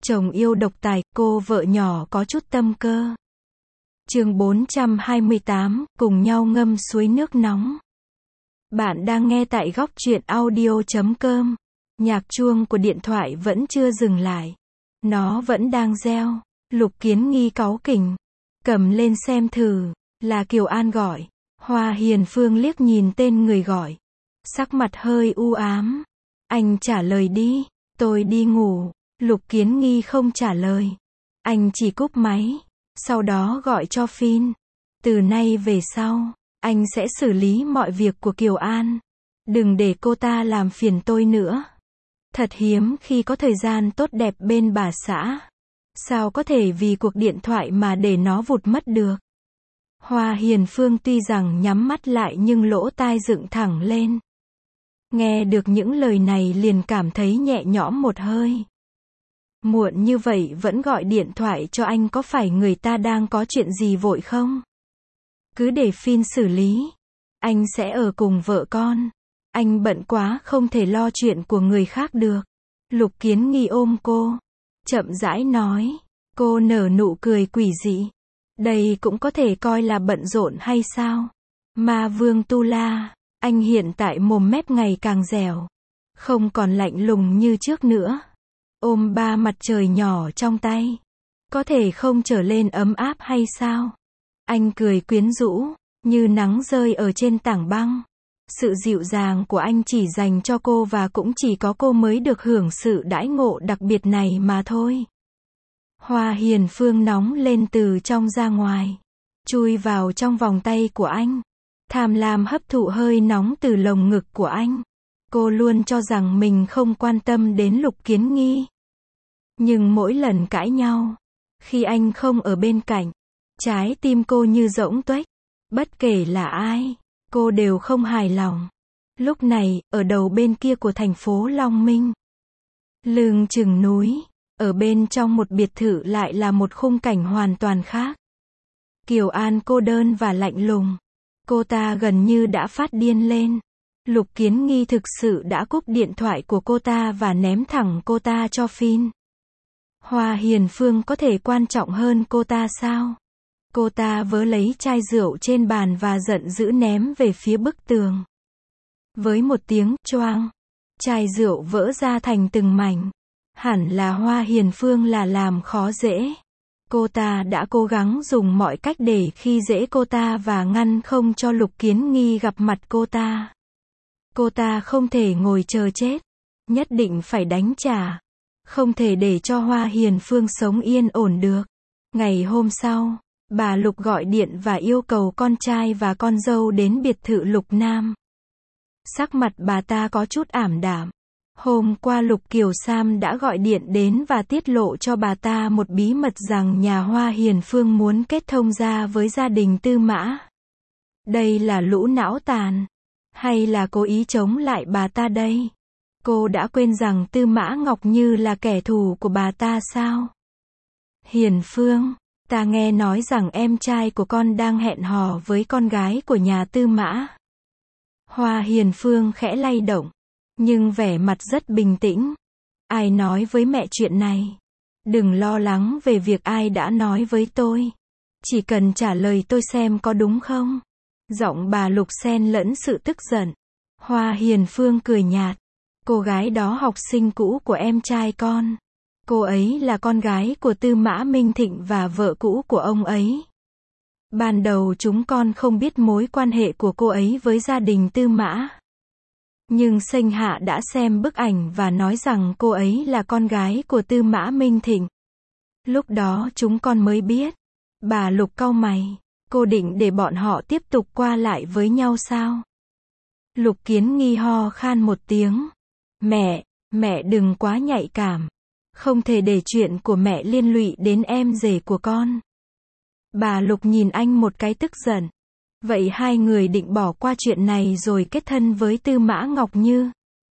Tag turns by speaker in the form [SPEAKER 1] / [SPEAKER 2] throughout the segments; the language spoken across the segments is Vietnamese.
[SPEAKER 1] Chồng yêu độc tài, cô vợ nhỏ có chút tâm cơ. Chương 428, cùng nhau ngâm suối nước nóng. Bạn đang nghe tại góc truyện audio.com. Nhạc chuông của điện thoại vẫn chưa dừng lại. Nó vẫn đang reo. Lục Kiến Nghi cáu kỉnh. Cầm lên xem thử. Là Kiều An gọi. Hoa Hiền Phương liếc nhìn tên người gọi. Sắc mặt hơi u ám. Anh trả lời đi. Tôi đi ngủ. Lục Kiến Nghi không trả lời. Anh chỉ cúp máy. Sau đó gọi cho Phin. Từ nay về sau, anh sẽ xử lý mọi việc của Kiều An. Đừng để cô ta làm phiền tôi nữa. Thật hiếm khi có thời gian tốt đẹp bên bà xã. Sao có thể vì cuộc điện thoại mà để nó vụt mất được. Hoa Hiền Phương tuy rằng nhắm mắt lại nhưng lỗ tai dựng thẳng lên. Nghe được những lời này liền cảm thấy nhẹ nhõm một hơi. Muộn như vậy vẫn gọi điện thoại cho anh, có phải người ta đang có chuyện gì vội không? Cứ để Phin xử lý. Anh sẽ ở cùng vợ con. Anh bận quá không thể lo chuyện của người khác được. Lục Kiến Nghi ôm cô. Chậm rãi nói. Cô nở nụ cười quỷ dị. Đây cũng có thể coi là bận rộn hay sao? Ma Vương Tu La. Anh hiện tại mồm mép ngày càng dẻo. Không còn lạnh lùng như trước nữa. Ôm ba mặt trời nhỏ trong tay. Có thể không trở lên ấm áp hay sao? Anh cười quyến rũ, như nắng rơi ở trên tảng băng. Sự dịu dàng của anh chỉ dành cho cô và cũng chỉ có cô mới được hưởng sự đãi ngộ đặc biệt này mà thôi. Hoa Hiền Phương nóng lên từ trong ra ngoài. Chui vào trong vòng tay của anh. Tham lam hấp thụ hơi nóng từ lồng ngực của anh. Cô luôn cho rằng mình không quan tâm đến Lục Kiến Nghi. Nhưng mỗi lần cãi nhau, khi anh không ở bên cạnh, trái tim cô như rỗng tuếch. Bất kể là ai, cô đều không hài lòng. Lúc này, ở đầu bên kia của thành phố Long Minh, lưng chừng núi, ở bên trong một biệt thự lại là một khung cảnh hoàn toàn khác. Kiều An cô đơn và lạnh lùng. Cô ta gần như đã phát điên lên. Lục Kiến Nghi thực sự đã cúp điện thoại của cô ta và ném thẳng cô ta cho Phin. Hoa Hiền Phương có thể quan trọng hơn cô ta sao? Cô ta vớ lấy chai rượu trên bàn và giận dữ ném về phía bức tường. Với một tiếng choang, chai rượu vỡ ra thành từng mảnh. Hẳn là Hoa Hiền Phương là làm khó dễ. Cô ta đã cố gắng dùng mọi cách để khi dễ cô ta và ngăn không cho Lục Kiến Nghi gặp mặt cô ta. Cô ta không thể ngồi chờ chết. Nhất định phải đánh trả. Không thể để cho Hoa Hiền Phương sống yên ổn được. Ngày hôm sau, bà Lục gọi điện và yêu cầu con trai và con dâu đến biệt thự Lục Nam. Sắc mặt bà ta có chút ảm đạm. Hôm qua Lục Kiều Sam đã gọi điện đến và tiết lộ cho bà ta một bí mật rằng nhà Hoa Hiền Phương muốn kết thông gia với gia đình Tư Mã. Đây là lũ não tàn, hay là cố ý chống lại bà ta đây? Cô đã quên rằng Tư Mã Ngọc Như là kẻ thù của bà ta sao? Hiền Phương, ta nghe nói rằng em trai của con đang hẹn hò với con gái của nhà Tư Mã. Hoa Hiền Phương khẽ lay động, nhưng vẻ mặt rất bình tĩnh. Ai nói với mẹ chuyện này? Đừng lo lắng về việc ai đã nói với tôi. Chỉ cần trả lời tôi xem có đúng không? Giọng bà Lục xen lẫn sự tức giận. Hoa Hiền Phương cười nhạt. Cô gái đó học sinh cũ của em trai con. Cô ấy là con gái của Tư Mã Minh Thịnh và vợ cũ của ông ấy. Ban đầu chúng con không biết mối quan hệ của cô ấy với gia đình Tư Mã. Nhưng Sênh Hạ đã xem bức ảnh và nói rằng cô ấy là con gái của Tư Mã Minh Thịnh. Lúc đó chúng con mới biết. Bà Lục cau mày. Cô định để bọn họ tiếp tục qua lại với nhau sao? Lục Kiến Nghi ho khan một tiếng. Mẹ đừng quá nhạy cảm. Không thể để chuyện của mẹ liên lụy đến em rể của con. Bà Lục nhìn anh một cái tức giận. Vậy hai người định bỏ qua chuyện này rồi kết thân với Tư Mã Ngọc Như?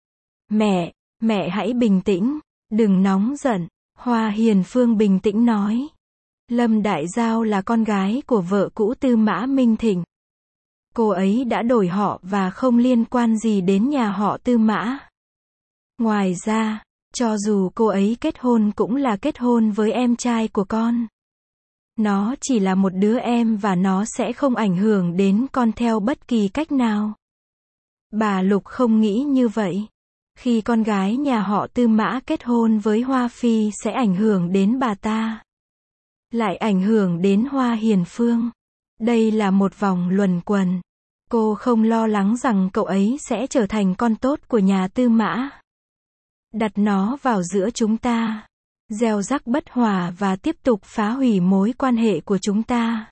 [SPEAKER 1] Mẹ hãy bình tĩnh, đừng nóng giận. Hoa Hiền Phương bình tĩnh nói. Lâm Đại Giao là con gái của vợ cũ Tư Mã Minh Thịnh. Cô ấy đã đổi họ và không liên quan gì đến nhà họ Tư Mã. Ngoài ra, Cho dù cô ấy kết hôn cũng là kết hôn với em trai của con. Nó chỉ là một đứa em và nó sẽ không ảnh hưởng đến con theo bất kỳ cách nào. Bà Lục không nghĩ như vậy. Khi con gái nhà họ Tư Mã kết hôn với Hoa Phi sẽ ảnh hưởng đến bà ta. Lại ảnh hưởng đến Hoa Hiền Phương. Đây là một vòng luẩn quẩn. Cô không lo lắng rằng cậu ấy sẽ trở thành con tốt của nhà Tư Mã. Đặt nó vào giữa chúng ta. Gieo rắc bất hòa và tiếp tục phá hủy mối quan hệ của chúng ta.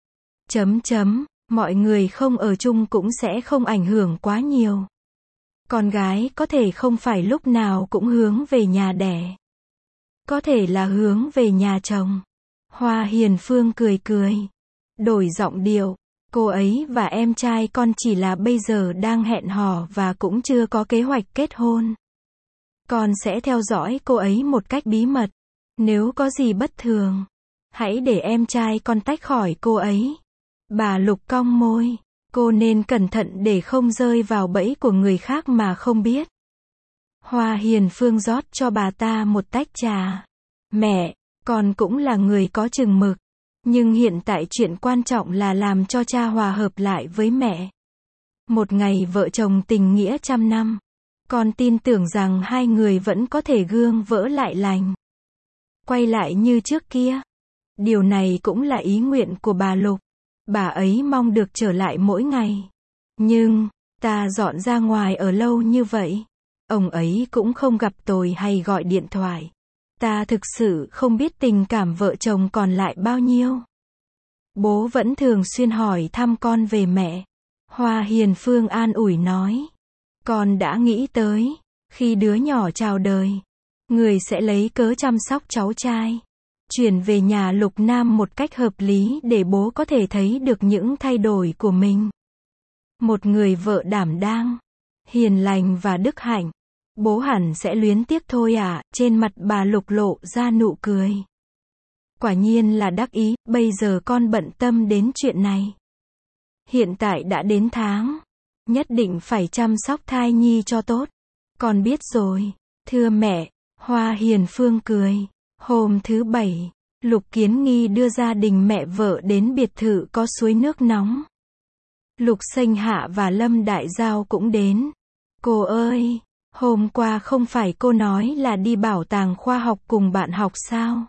[SPEAKER 1] Mọi người không ở chung cũng sẽ không ảnh hưởng quá nhiều. Con gái có thể không phải lúc nào cũng hướng về nhà đẻ. Có thể là hướng về nhà chồng. Hoa Hiền Phương cười cười. Đổi giọng điệu. Cô ấy và em trai con chỉ là bây giờ đang hẹn hò và cũng chưa có kế hoạch kết hôn. Con sẽ theo dõi cô ấy một cách bí mật. Nếu có gì bất thường, hãy để em trai con tách khỏi cô ấy. Bà Lục cong môi. Cô nên cẩn thận để không rơi vào bẫy của người khác mà không biết. Hoa Hiền Phương rót cho bà ta một tách trà. Mẹ, con cũng là người có chừng mực. Nhưng hiện tại chuyện quan trọng là làm cho cha hòa hợp lại với mẹ. Một ngày vợ chồng tình nghĩa trăm năm. Con tin tưởng rằng hai người vẫn có thể gương vỡ lại lành. Quay lại như trước kia. Điều này cũng là ý nguyện của bà Lục. Bà ấy mong được trở lại mỗi ngày. Nhưng, ta dọn ra ngoài ở lâu như vậy. Ông ấy cũng không gặp tôi hay gọi điện thoại. Ta thực sự không biết tình cảm vợ chồng còn lại bao nhiêu. Bố vẫn thường xuyên hỏi thăm con về mẹ. Hoa Hiền Phương an ủi nói. Con đã nghĩ tới, khi đứa nhỏ chào đời, người sẽ lấy cớ chăm sóc cháu trai. Chuyển về nhà Lục Nam một cách hợp lý để bố có thể thấy được những thay đổi của mình. Một người vợ đảm đang, hiền lành và đức hạnh. Bố hẳn sẽ luyến tiếc thôi à, trên mặt bà Lục lộ ra nụ cười. Quả nhiên là đắc ý, bây giờ con bận tâm đến chuyện này. Hiện tại đã đến tháng, nhất định phải chăm sóc thai nhi cho tốt. Con biết rồi, thưa mẹ. Hoa Hiền Phương cười. Hôm thứ Bảy, Lục Kiến Nghi đưa gia đình mẹ vợ đến biệt thự có suối nước nóng. Lục Sênh Hạ và Lâm Đại Giao cũng đến. Cô ơi, hôm qua không phải cô nói là đi bảo tàng khoa học cùng bạn học sao?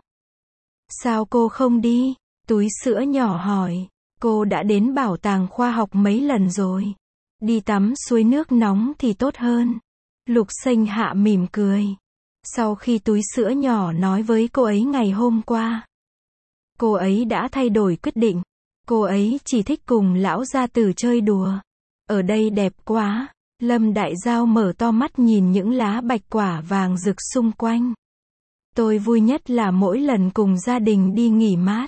[SPEAKER 1] Sao cô không đi? Túi sữa nhỏ hỏi. Cô đã đến bảo tàng khoa học mấy lần rồi. Đi tắm suối nước nóng thì tốt hơn. Lục Sênh Hạ mỉm cười. Sau khi túi sữa nhỏ nói với cô ấy ngày hôm qua, cô ấy đã thay đổi quyết định. Cô ấy chỉ thích cùng lão gia tử chơi đùa. Ở đây đẹp quá. Lâm Đại Giao mở to mắt nhìn những lá bạch quả vàng rực xung quanh. Tôi vui nhất là mỗi lần cùng gia đình đi nghỉ mát.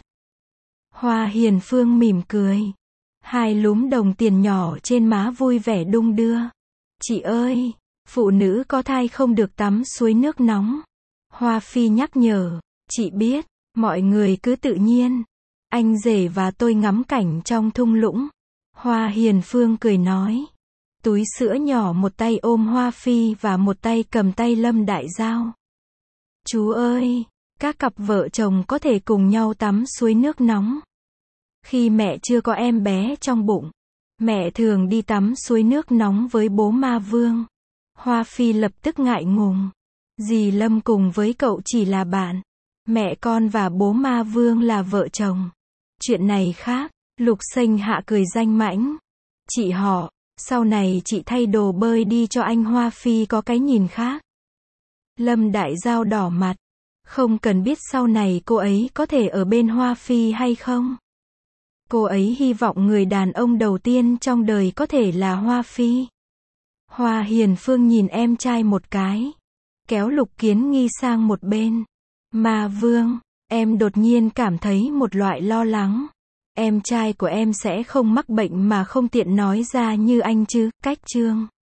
[SPEAKER 1] Hoa Hiền Phương mỉm cười. Hai lúm đồng tiền nhỏ trên má vui vẻ đung đưa. Chị ơi, phụ nữ có thai không được tắm suối nước nóng. Hoa Phi nhắc nhở. Chị biết, mọi người cứ tự nhiên. Anh rể và tôi ngắm cảnh trong thung lũng. Hoa Hiền Phương cười nói. Túi sữa nhỏ một tay ôm Hoa Phi và một tay cầm tay Lâm Đại Giao. Chú ơi, các cặp vợ chồng có thể cùng nhau tắm suối nước nóng. Khi mẹ chưa có em bé trong bụng, mẹ thường đi tắm suối nước nóng với bố Ma Vương. Hoa Phi lập tức ngại ngùng. Dì Lâm cùng với cậu chỉ là bạn. Mẹ con và bố Ma Vương là vợ chồng. Chuyện này khác. Lục Sênh Hạ cười danh mãnh. Chị họ, sau này chị thay đồ bơi đi cho anh Hoa Phi có cái nhìn khác. Lâm Đại Giao đỏ mặt. Không cần biết sau này cô ấy có thể ở bên Hoa Phi hay không. Cô ấy hy vọng người đàn ông đầu tiên trong đời có thể là Hoa Phi. Hoa Hiền Phương nhìn em trai một cái. Kéo Lục Kiến Nghi sang một bên. Ma Vương, em đột nhiên cảm thấy một loại lo lắng. Em trai của em sẽ không mắc bệnh mà không tiện nói ra như anh chứ, Cách Trương.